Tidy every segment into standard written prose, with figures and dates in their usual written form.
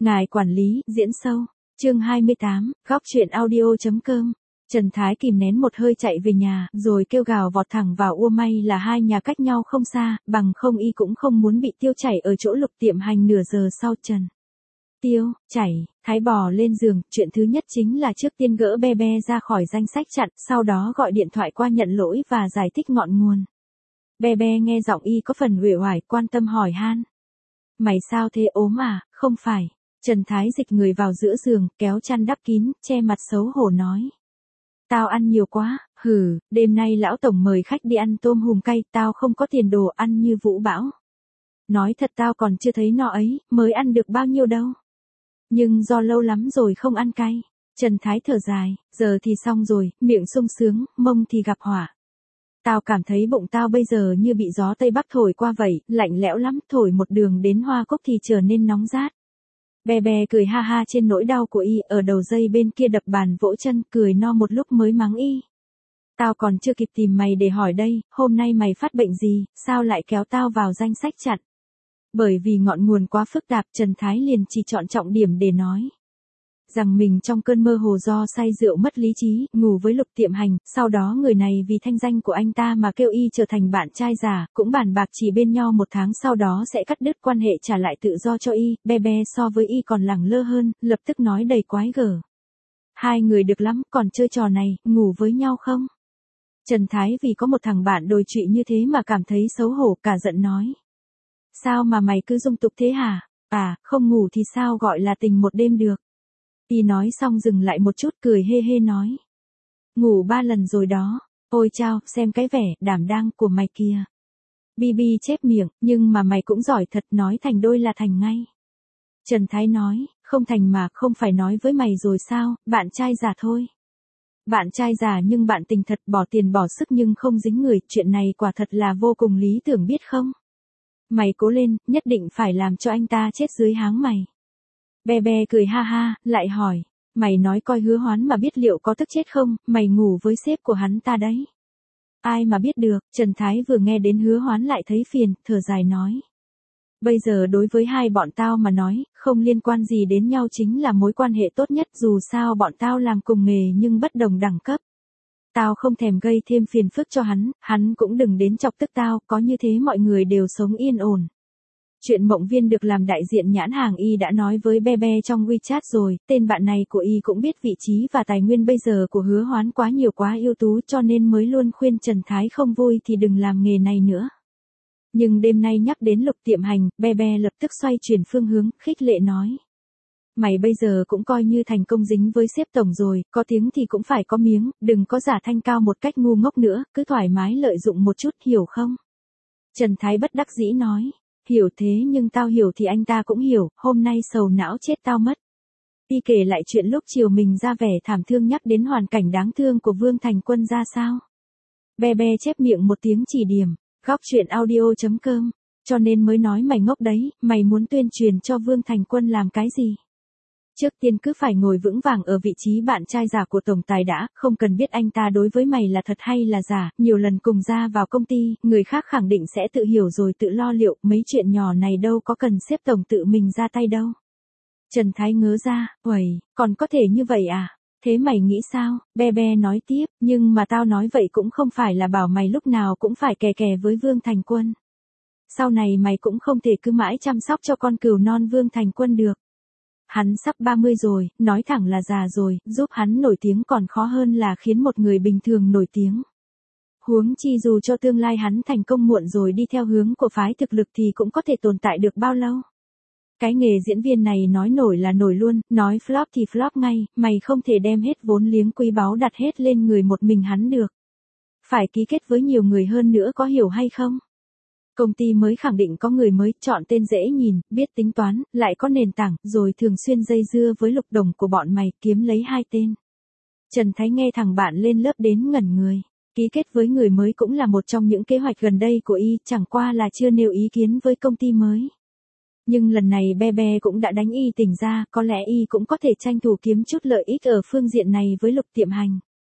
Ngài quản lý, diễn sâu. Chương 28, góc truyện audio.com. Trần Thái kìm nén một hơi chạy về nhà, rồi kêu gào vọt thẳng vào ua, may là hai nhà cách nhau không xa, bằng không y cũng không muốn bị Tiêu chảy ở chỗ Lục Tiệm Hành nửa giờ sau. Trần Tiêu, chảy, Thái bò lên giường, chuyện thứ nhất chính là trước tiên gỡ Be Be ra khỏi danh sách chặn, sau đó gọi điện thoại qua nhận lỗi và giải thích ngọn nguồn. Be Be nghe giọng y có phần uể oải, quan tâm hỏi han. Mày sao thế, ốm à? Không phải. Trần Thái dịch người vào giữa giường, kéo chăn đắp kín, che mặt xấu hổ nói. Tao ăn nhiều quá, đêm nay lão tổng mời khách đi ăn tôm hùm cay, tao không có tiền đồ ăn như Vũ Bão. Nói thật tao còn chưa thấy no ấy, mới ăn được bao nhiêu đâu. Nhưng do lâu lắm rồi không ăn cay. Trần Thái thở dài, giờ thì xong rồi, miệng sung sướng, mông thì gặp họa. Tao cảm thấy bụng tao bây giờ như bị gió Tây Bắc thổi qua vậy, lạnh lẽo lắm, thổi một đường đến Hoa Cúc thì trở nên nóng rát. Be Be cười ha ha trên nỗi đau của y, ở đầu dây bên kia đập bàn vỗ chân, cười no một lúc mới mắng y. Tao còn chưa kịp tìm mày để hỏi đây, hôm nay mày phát bệnh gì, sao lại kéo tao vào danh sách chặn? Bởi vì ngọn nguồn quá phức tạp, Trần Thái liền chỉ chọn trọng điểm để nói. Rằng mình trong cơn mơ hồ do say rượu mất lý trí, ngủ với Lục Tiệm Hành, sau đó người này vì thanh danh của anh ta mà kêu y trở thành bạn trai giả, cũng bàn bạc chỉ bên nhau một tháng sau đó sẽ cắt đứt quan hệ trả lại tự do cho y. Be Be so với y còn lẳng lơ hơn, lập tức nói đầy quái gở. Hai người được lắm, còn chơi trò này, ngủ với nhau không? Trần Thái vì có một thằng bạn đồi trụy như thế mà cảm thấy xấu hổ, cả giận nói. Sao mà mày cứ dung tục thế hả? À, không ngủ thì sao gọi là tình một đêm được? Y nói xong dừng lại một chút, cười hê hê nói. Ngủ 3 lần rồi đó. Ôi chao, xem cái vẻ đảm đang của mày kìa. Bibi chép miệng, nhưng mà mày cũng giỏi thật, nói thành đôi là thành ngay. Trần Thái nói, không thành mà, không phải nói với mày rồi sao, bạn trai giả thôi. Bạn trai giả nhưng bạn tình thật, bỏ tiền bỏ sức nhưng không dính người, chuyện này quả thật là vô cùng lý tưởng biết không? Mày cố lên, nhất định phải làm cho anh ta chết dưới háng mày. Be Be cười ha ha, lại hỏi. Mày nói coi Hứa Hoán mà biết liệu có tức chết không, mày ngủ với sếp của hắn ta đấy. Ai mà biết được, Trần Thái vừa nghe đến Hứa Hoán lại thấy phiền, thở dài nói. Bây giờ đối với hai bọn tao mà nói, không liên quan gì đến nhau chính là mối quan hệ tốt nhất, dù sao bọn tao làm cùng nghề nhưng bất đồng đẳng cấp. Tao không thèm gây thêm phiền phức cho hắn cũng đừng đến chọc tức tao, có như thế mọi người đều sống yên ổn. Chuyện Mộng Viên được làm đại diện nhãn hàng y đã nói với Be Be trong WeChat rồi, tên bạn này của y cũng biết vị trí và tài nguyên bây giờ của Hứa Hoán quá nhiều quá ưu tú cho nên mới luôn khuyên Trần Thái không vui thì đừng làm nghề này nữa. Nhưng đêm nay nhắc đến Lục Tiệm Hành, Be Be lập tức xoay chuyển phương hướng, khích lệ nói. Mày bây giờ cũng coi như thành công dính với sếp tổng rồi, có tiếng thì cũng phải có miếng, đừng có giả thanh cao một cách ngu ngốc nữa, cứ thoải mái lợi dụng một chút, hiểu không? Trần Thái bất đắc dĩ nói. Hiểu thế nhưng tao hiểu thì anh ta cũng hiểu, hôm nay sầu não chết tao mất. Y kể lại chuyện lúc chiều mình ra vẻ thảm thương nhắc đến hoàn cảnh đáng thương của Vương Thành Quân ra sao. Be Be chép miệng một tiếng chỉ điểm, góc truyện audio.com, cho nên mới nói mày ngốc đấy, mày muốn tuyên truyền cho Vương Thành Quân làm cái gì? Trước tiên cứ phải ngồi vững vàng ở vị trí bạn trai giả của tổng tài đã, không cần biết anh ta đối với mày là thật hay là giả, nhiều lần cùng ra vào công ty, người khác khẳng định sẽ tự hiểu rồi tự lo liệu, mấy chuyện nhỏ này đâu có cần sếp tổng tự mình ra tay đâu. Trần Thái ngớ ra, uầy, còn có thể như vậy à? Thế mày nghĩ sao? Be Be nói tiếp, nhưng mà tao nói vậy cũng không phải là bảo mày lúc nào cũng phải kè kè với Vương Thành Quân. Sau này mày cũng không thể cứ mãi chăm sóc cho con cừu non Vương Thành Quân được. Hắn sắp 30 rồi, nói thẳng là già rồi, giúp hắn nổi tiếng còn khó hơn là khiến một người bình thường nổi tiếng. Huống chi dù cho tương lai hắn thành công muộn rồi đi theo hướng của phái thực lực thì cũng có thể tồn tại được bao lâu. Cái nghề diễn viên này nói nổi là nổi luôn, nói flop thì flop ngay, mày không thể đem hết vốn liếng quý báu đặt hết lên người một mình hắn được. Phải ký kết với nhiều người hơn nữa, có hiểu hay không? Công ty mới khẳng định có người mới, chọn tên dễ nhìn, biết tính toán, lại có nền tảng, rồi thường xuyên dây dưa với Lục đồng của bọn mày, kiếm lấy hai tên. Trần Thái nghe thằng bạn lên lớp đến ngẩn người. Ký kết với người mới cũng là một trong những kế hoạch gần đây của y, chẳng qua là chưa nêu ý kiến với công ty mới. Nhưng lần này Be Be cũng đã đánh y tỉnh ra, có lẽ y cũng có thể tranh thủ kiếm chút lợi ích ở phương diện này với Lục Tiệm Hành.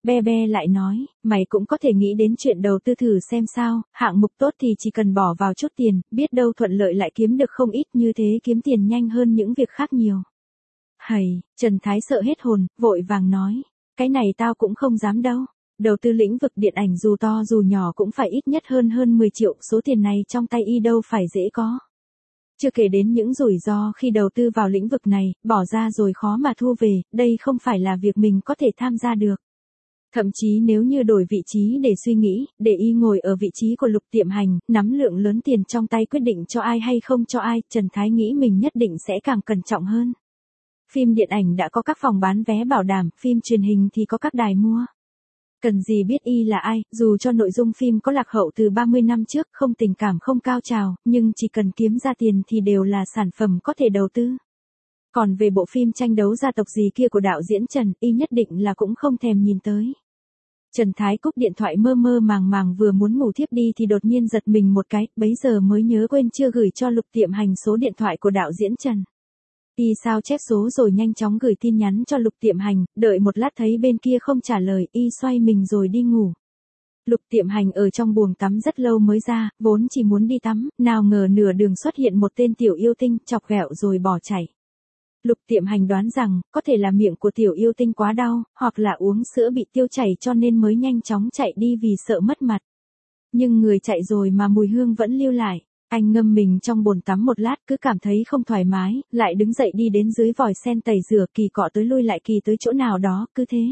Be Be lại nói, mày cũng có thể nghĩ đến chuyện đầu tư thử xem sao, hạng mục tốt thì chỉ cần bỏ vào chút tiền, biết đâu thuận lợi lại kiếm được không ít, như thế kiếm tiền nhanh hơn những việc khác nhiều. Hầy, Trần Thái sợ hết hồn, vội vàng nói, cái này tao cũng không dám đâu. Đầu tư lĩnh vực điện ảnh dù to dù nhỏ cũng phải ít nhất hơn 10 triệu, số tiền này trong tay y đâu phải dễ có. Chưa kể đến những rủi ro khi đầu tư vào lĩnh vực này, bỏ ra rồi khó mà thu về, đây không phải là việc mình có thể tham gia được. Thậm chí nếu như đổi vị trí để suy nghĩ, để y ngồi ở vị trí của Lục Tiệm Hành, nắm lượng lớn tiền trong tay quyết định cho ai hay không cho ai, Trần Thái nghĩ mình nhất định sẽ càng cẩn trọng hơn. Phim điện ảnh đã có các phòng bán vé bảo đảm, phim truyền hình thì có các đài mua. Cần gì biết y là ai, dù cho nội dung phim có lạc hậu từ 30 năm trước, không tình cảm không cao trào, nhưng chỉ cần kiếm ra tiền thì đều là sản phẩm có thể đầu tư. Còn về bộ phim tranh đấu gia tộc gì kia của đạo diễn Trần, y nhất định là cũng không thèm nhìn tới. Trần Thái cúp điện thoại mơ mơ màng màng vừa muốn ngủ thiếp đi thì đột nhiên giật mình một cái, bấy giờ mới nhớ quên chưa gửi cho Lục Tiệm Hành số điện thoại của đạo diễn Trần. Y sao chép số rồi nhanh chóng gửi tin nhắn cho Lục Tiệm Hành, đợi một lát thấy bên kia không trả lời, y xoay mình rồi đi ngủ. Lục Tiệm Hành ở trong buồng tắm rất lâu mới ra, vốn chỉ muốn đi tắm, nào ngờ nửa đường xuất hiện một tên tiểu yêu tinh, chọc ghẹo rồi bỏ chạy. Lục Tiệm Hành đoán rằng, có thể là miệng của tiểu yêu tinh quá đau, hoặc là uống sữa bị tiêu chảy cho nên mới nhanh chóng chạy đi vì sợ mất mặt. Nhưng người chạy rồi mà mùi hương vẫn lưu lại. Anh ngâm mình trong bồn tắm một lát cứ cảm thấy không thoải mái, lại đứng dậy đi đến dưới vòi sen tẩy rửa, kỳ cọ tới lui lại kỳ tới chỗ nào đó, cứ thế.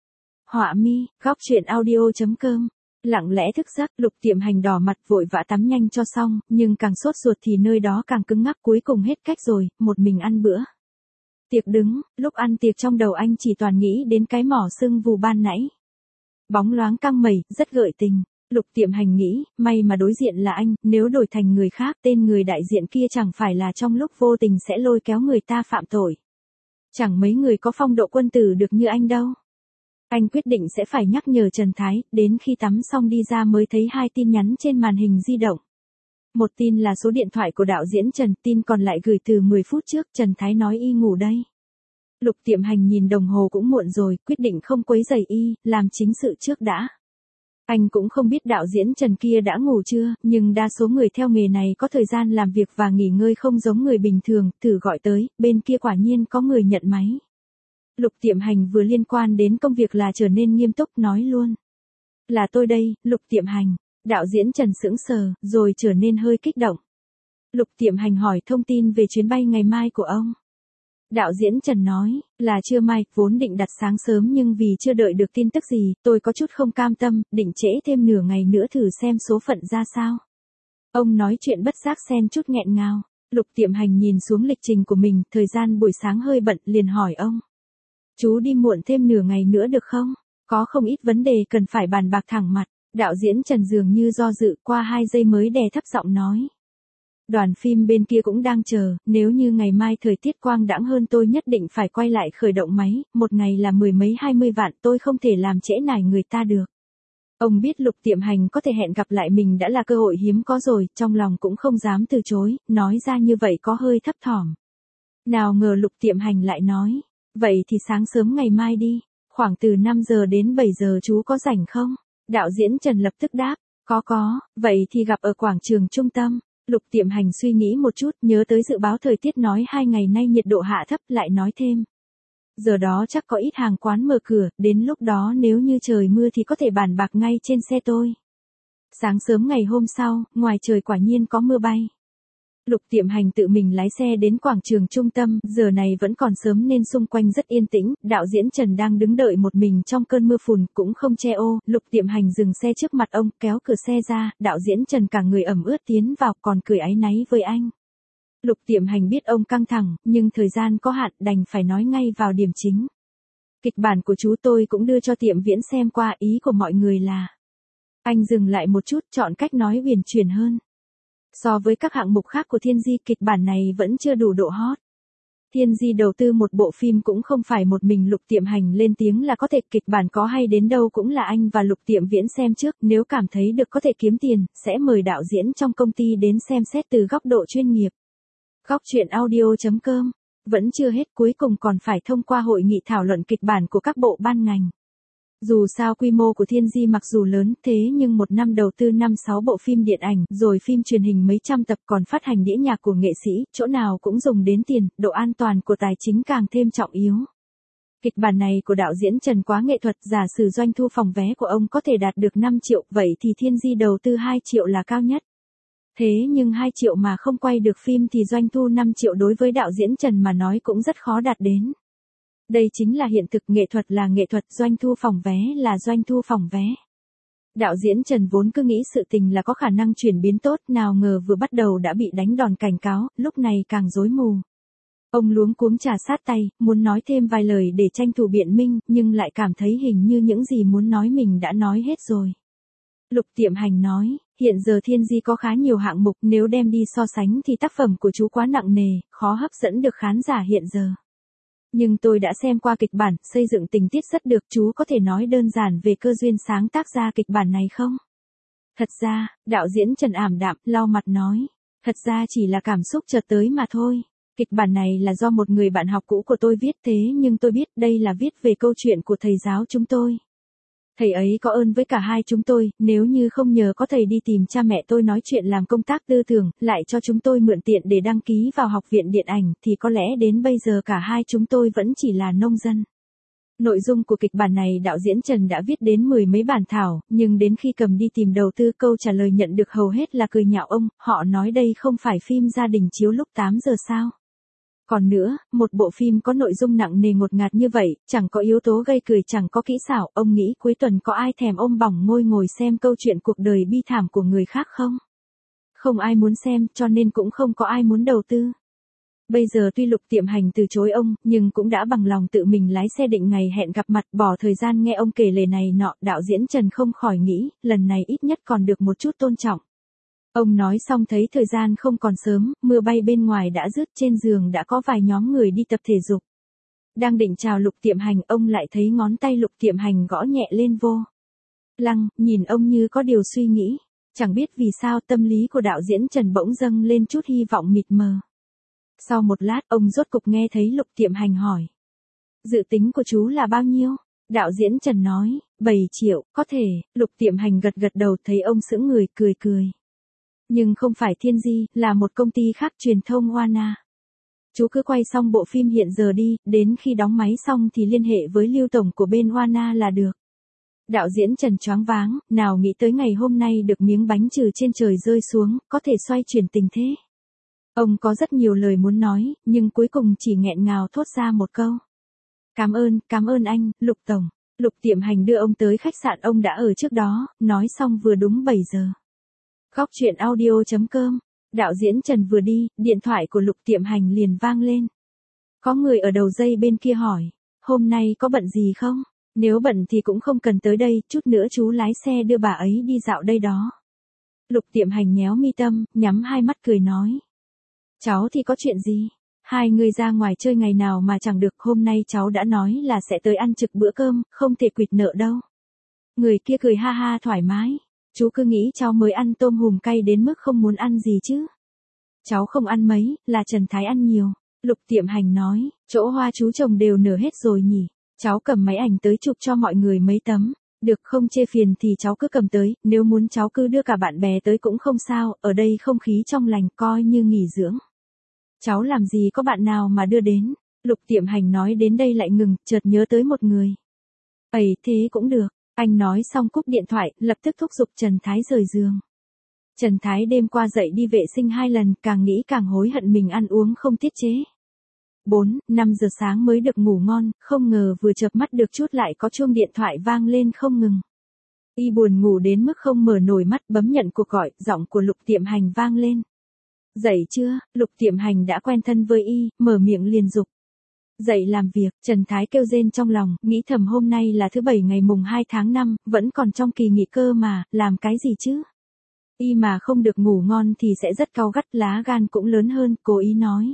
Họa mi, góc truyện audio.com. Lặng lẽ thức giấc, Lục Tiệm Hành đỏ mặt vội vã tắm nhanh cho xong, nhưng càng sốt ruột thì nơi đó càng cứng ngắc, cuối cùng hết cách rồi, một mình ăn bữa. Tiệc đứng, lúc ăn tiệc trong đầu anh chỉ toàn nghĩ đến cái mỏ sưng vù ban nãy. Bóng loáng căng mẩy, rất gợi tình. Lục Tiệm Hành nghĩ, may mà đối diện là anh, nếu đổi thành người khác, tên người đại diện kia chẳng phải là trong lúc vô tình sẽ lôi kéo người ta phạm tội. Chẳng mấy người có phong độ quân tử được như anh đâu. Anh quyết định sẽ phải nhắc nhở Trần Thái, đến khi tắm xong đi ra mới thấy 2 tin nhắn trên màn hình di động. Một tin là số điện thoại của đạo diễn Trần, tin còn lại gửi từ 10 phút trước, Trần Thái nói y ngủ đây. Lục Tiệm Hành nhìn đồng hồ cũng muộn rồi, quyết định không quấy rầy y, làm chính sự trước đã. Anh cũng không biết đạo diễn Trần kia đã ngủ chưa, nhưng đa số người theo nghề này có thời gian làm việc và nghỉ ngơi không giống người bình thường, thử gọi tới, bên kia quả nhiên có người nhận máy. Lục Tiệm Hành vừa liên quan đến công việc là trở nên nghiêm túc, nói luôn. Là tôi đây, Lục Tiệm Hành. Đạo diễn Trần sững sờ, rồi trở nên hơi kích động. Lục Tiệm Hành hỏi thông tin về chuyến bay ngày mai của ông. Đạo diễn Trần nói, là trưa mai, vốn định đặt sáng sớm nhưng vì chưa đợi được tin tức gì, tôi có chút không cam tâm, định trễ thêm nửa ngày nữa thử xem số phận ra sao. Ông nói chuyện bất giác xen chút nghẹn ngào. Lục Tiệm Hành nhìn xuống lịch trình của mình, thời gian buổi sáng hơi bận, liền hỏi ông. Chú đi muộn thêm nửa ngày nữa được không? Có không ít vấn đề cần phải bàn bạc thẳng mặt. Đạo diễn Trần dường như do dự, qua 2 giây mới đè thấp giọng nói. Đoàn phim bên kia cũng đang chờ, nếu như ngày mai thời tiết quang đãng hơn tôi nhất định phải quay lại khởi động máy, một ngày là 10 mấy 20 vạn, tôi không thể làm trễ nải người ta được. Ông biết Lục Tiệm Hành có thể hẹn gặp lại mình đã là cơ hội hiếm có rồi, trong lòng cũng không dám từ chối, nói ra như vậy có hơi thấp thỏm. Nào ngờ Lục Tiệm Hành lại nói, vậy thì sáng sớm ngày mai đi, khoảng từ 5 giờ đến 7 giờ chú có rảnh không? Đạo diễn Trần lập tức đáp, có, vậy thì gặp ở quảng trường trung tâm. Lục Tiệm Hành suy nghĩ một chút, nhớ tới dự báo thời tiết nói 2 ngày nay nhiệt độ hạ thấp, lại nói thêm. Giờ đó chắc có ít hàng quán mở cửa, đến lúc đó nếu như trời mưa thì có thể bàn bạc ngay trên xe tôi. Sáng sớm ngày hôm sau, ngoài trời quả nhiên có mưa bay. Lục Tiệm Hành tự mình lái xe đến quảng trường trung tâm, giờ này vẫn còn sớm nên xung quanh rất yên tĩnh, đạo diễn Trần đang đứng đợi một mình trong cơn mưa phùn, cũng không che ô, Lục Tiệm Hành dừng xe trước mặt ông, kéo cửa xe ra, đạo diễn Trần cả người ẩm ướt tiến vào, còn cười áy náy với anh. Lục Tiệm Hành biết ông căng thẳng, nhưng thời gian có hạn, đành phải nói ngay vào điểm chính. Kịch bản của chú tôi cũng đưa cho Tiệm Viễn xem qua, ý của mọi người là. Anh dừng lại một chút, chọn cách nói huyền chuyển hơn. So với các hạng mục khác của Thiên Di, kịch bản này vẫn chưa đủ độ hot. Thiên Di đầu tư một bộ phim cũng không phải một mình Lục Tiệm Hành lên tiếng là có thể, kịch bản có hay đến đâu cũng là anh và Lục Tiệm Viễn xem trước, nếu cảm thấy được có thể kiếm tiền, sẽ mời đạo diễn trong công ty đến xem xét từ góc độ chuyên nghiệp. Góc truyện audio.com. Vẫn chưa hết, cuối cùng còn phải thông qua hội nghị thảo luận kịch bản của các bộ ban ngành. Dù sao quy mô của Thiên Di mặc dù lớn thế nhưng một năm đầu tư 5-6 bộ phim điện ảnh, rồi phim truyền hình mấy trăm tập còn phát hành đĩa nhạc của nghệ sĩ, chỗ nào cũng dùng đến tiền, độ an toàn của tài chính càng thêm trọng yếu. Kịch bản này của đạo diễn Trần quá nghệ thuật, giả sử doanh thu phòng vé của ông có thể đạt được 5 triệu, vậy thì Thiên Di đầu tư 2 triệu là cao nhất. Thế nhưng 2 triệu mà không quay được phim thì doanh thu 5 triệu đối với đạo diễn Trần mà nói cũng rất khó đạt đến. Đây chính là hiện thực, nghệ thuật là nghệ thuật, doanh thu phòng vé là doanh thu phòng vé. Đạo diễn Trần vốn cứ nghĩ sự tình là có khả năng chuyển biến tốt, nào ngờ vừa bắt đầu đã bị đánh đòn cảnh cáo, lúc này càng rối mù. Ông luống cuống trà sát tay, muốn nói thêm vài lời để tranh thủ biện minh, nhưng lại cảm thấy hình như những gì muốn nói mình đã nói hết rồi. Lục Tiệm Hành nói, hiện giờ Thiên Di có khá nhiều hạng mục, nếu đem đi so sánh thì tác phẩm của chú quá nặng nề, khó hấp dẫn được khán giả hiện giờ. Nhưng tôi đã xem qua kịch bản, xây dựng tình tiết rất được, chú có thể nói đơn giản về cơ duyên sáng tác ra kịch bản này không? Thật ra, đạo diễn Trần ảm đạm, lau mặt nói, thật ra chỉ là cảm xúc chợt tới mà thôi. Kịch bản này là do một người bạn học cũ của tôi viết, thế nhưng tôi biết đây là viết về câu chuyện của thầy giáo chúng tôi. Thầy ấy có ơn với cả hai chúng tôi, nếu như không nhờ có thầy đi tìm cha mẹ tôi nói chuyện làm công tác tư tưởng, lại cho chúng tôi mượn tiện để đăng ký vào học viện điện ảnh, thì có lẽ đến bây giờ cả hai chúng tôi vẫn chỉ là nông dân. Nội dung của kịch bản này đạo diễn Trần đã viết đến 10 mấy bản thảo, nhưng đến khi cầm đi tìm đầu tư, câu trả lời nhận được hầu hết là cười nhạo ông, họ nói đây không phải phim gia đình chiếu lúc 8 giờ sao? Còn nữa, một bộ phim có nội dung nặng nề ngột ngạt như vậy, chẳng có yếu tố gây cười, chẳng có kỹ xảo, ông nghĩ cuối tuần có ai thèm ôm bỏng ngôi ngồi xem câu chuyện cuộc đời bi thảm của người khác không? Không ai muốn xem, cho nên cũng không có ai muốn đầu tư. Bây giờ tuy Lục Tiệm Hành từ chối ông, nhưng cũng đã bằng lòng tự mình lái xe định ngày hẹn gặp mặt, bỏ thời gian nghe ông kể lể này nọ, đạo diễn Trần không khỏi nghĩ, lần này ít nhất còn được một chút tôn trọng. Ông nói xong thấy thời gian không còn sớm, mưa bay bên ngoài đã dứt, trên giường đã có vài nhóm người đi tập thể dục. Đang định chào Lục Tiệm Hành, ông lại thấy ngón tay Lục Tiệm Hành gõ nhẹ lên vô lăng, nhìn ông như có điều suy nghĩ. Chẳng biết vì sao tâm lý của đạo diễn Trần bỗng dâng lên chút hy vọng mịt mờ. Sau một lát, ông rốt cục nghe thấy Lục Tiệm Hành hỏi. Dự tính của chú là bao nhiêu? Đạo diễn Trần nói, 7 triệu, có thể. Lục Tiệm Hành gật gật đầu, thấy ông sững người, cười cười. Nhưng không phải Thiên Di, là một công ty khác, truyền thông Warner. Chú cứ quay xong bộ phim hiện giờ đi, đến khi đóng máy xong thì liên hệ với Lưu tổng của bên Warner là được. Đạo diễn Trần choáng váng, nào nghĩ tới ngày hôm nay được miếng bánh trừ trên trời rơi xuống, có thể xoay chuyển tình thế. Ông có rất nhiều lời muốn nói, nhưng cuối cùng chỉ nghẹn ngào thốt ra một câu. Cảm ơn anh, Lục tổng. Lục Tiệm Hành đưa ông tới khách sạn ông đã ở trước đó, nói xong vừa đúng 7 giờ. Góc truyện audio.com. Đạo diễn Trần vừa đi, điện thoại của Lục Tiệm Hành liền vang lên. Có người ở đầu dây bên kia hỏi, hôm nay có bận gì không? Nếu bận thì cũng không cần tới đây, chút nữa chú lái xe đưa bà ấy đi dạo đây đó. Lục Tiệm Hành nhéo mi tâm, nhắm hai mắt cười nói. Cháu thì có chuyện gì? Hai người ra ngoài chơi ngày nào mà chẳng được, hôm nay cháu đã nói là sẽ tới ăn trực bữa cơm, không thể quỵt nợ đâu. Người kia cười ha ha thoải mái. Chú cứ nghĩ cháu mới ăn tôm hùm cay đến mức không muốn ăn gì chứ. Cháu không ăn mấy, là Trần Thái ăn nhiều. Lục Tiệm Hành nói, chỗ hoa chú trồng đều nở hết rồi nhỉ. Cháu cầm máy ảnh tới chụp cho mọi người mấy tấm. Được không chê phiền thì cháu cứ cầm tới, nếu muốn cháu cứ đưa cả bạn bè tới cũng không sao, ở đây không khí trong lành, coi như nghỉ dưỡng. Cháu làm gì có bạn nào mà đưa đến. Lục Tiệm Hành nói đến đây lại ngừng, chợt nhớ tới một người. Ấy thế cũng được. Anh nói xong cúp điện thoại, lập tức thúc giục Trần Thái rời giường. Trần Thái đêm qua dậy đi vệ sinh 2 lần, càng nghĩ càng hối hận mình ăn uống không tiết chế. 4-5 giờ sáng mới được ngủ ngon, không ngờ vừa chợp mắt được chút lại có chuông điện thoại vang lên không ngừng. Y buồn ngủ đến mức không mở nổi mắt, bấm nhận cuộc gọi, giọng của Lục Tiệm Hành vang lên. Dậy chưa? Lục Tiệm Hành đã quen thân với Y, mở miệng liền dục. Dậy làm việc, Trần Thái kêu rên trong lòng, nghĩ thầm hôm nay là thứ 7 ngày mùng 2 tháng 5, vẫn còn trong kỳ nghỉ cơ mà, làm cái gì chứ? Y mà không được ngủ ngon thì sẽ rất cau gắt, lá gan cũng lớn hơn, cố ý nói.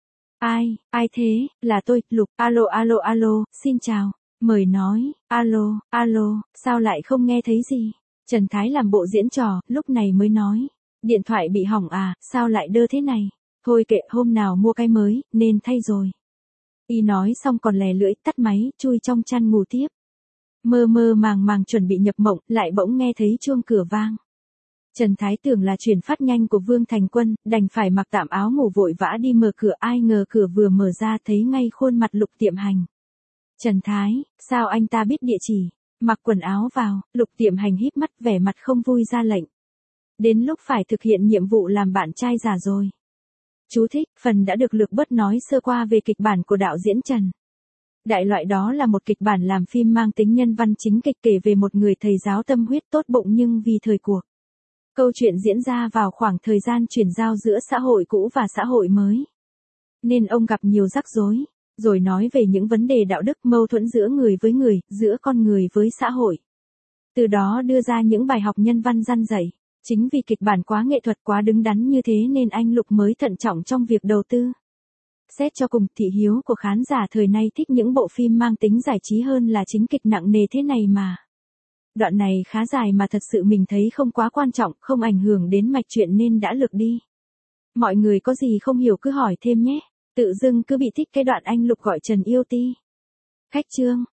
Ai thế, là tôi, Lục, alo, xin chào, mời nói, alo, sao lại không nghe thấy gì? Trần Thái làm bộ diễn trò, lúc này mới nói, điện thoại bị hỏng à, sao lại đơ thế này? Thôi kệ, hôm nào mua cái mới, nên thay rồi. Y nói xong còn lè lưỡi, tắt máy, chui trong chăn ngủ tiếp. Mơ mơ màng màng chuẩn bị nhập mộng, lại bỗng nghe thấy chuông cửa vang. Trần Thái tưởng là chuyển phát nhanh của Vương Thành Quân, đành phải mặc tạm áo ngủ vội vã đi mở cửa, ai ngờ cửa vừa mở ra thấy ngay khuôn mặt Lục Tiệm Hành. Trần Thái, sao anh ta biết địa chỉ? Mặc quần áo vào, Lục Tiệm Hành híp mắt vẻ mặt không vui ra lệnh. Đến lúc phải thực hiện nhiệm vụ làm bạn trai giả rồi. Chú thích, phần đã được Lược Bớt nói sơ qua về kịch bản của đạo diễn Trần. Đại loại đó là một kịch bản làm phim mang tính nhân văn chính kịch, kể về một người thầy giáo tâm huyết tốt bụng nhưng vì thời cuộc. Câu chuyện diễn ra vào khoảng thời gian chuyển giao giữa xã hội cũ và xã hội mới. Nên ông gặp nhiều rắc rối, rồi nói về những vấn đề đạo đức, mâu thuẫn giữa người với người, giữa con người với xã hội. Từ đó đưa ra những bài học nhân văn răn dạy. Chính vì kịch bản quá nghệ thuật, quá đứng đắn như thế nên anh Lục mới thận trọng trong việc đầu tư. Xét cho cùng, thị hiếu của khán giả thời nay thích những bộ phim mang tính giải trí hơn là chính kịch nặng nề thế này mà. Đoạn này khá dài mà thật sự mình thấy không quá quan trọng, không ảnh hưởng đến mạch truyện nên đã lược đi. Mọi người có gì không hiểu cứ hỏi thêm nhé. Tự dưng cứ bị thích cái đoạn anh Lục gọi Trần yêu ti. Khách chương.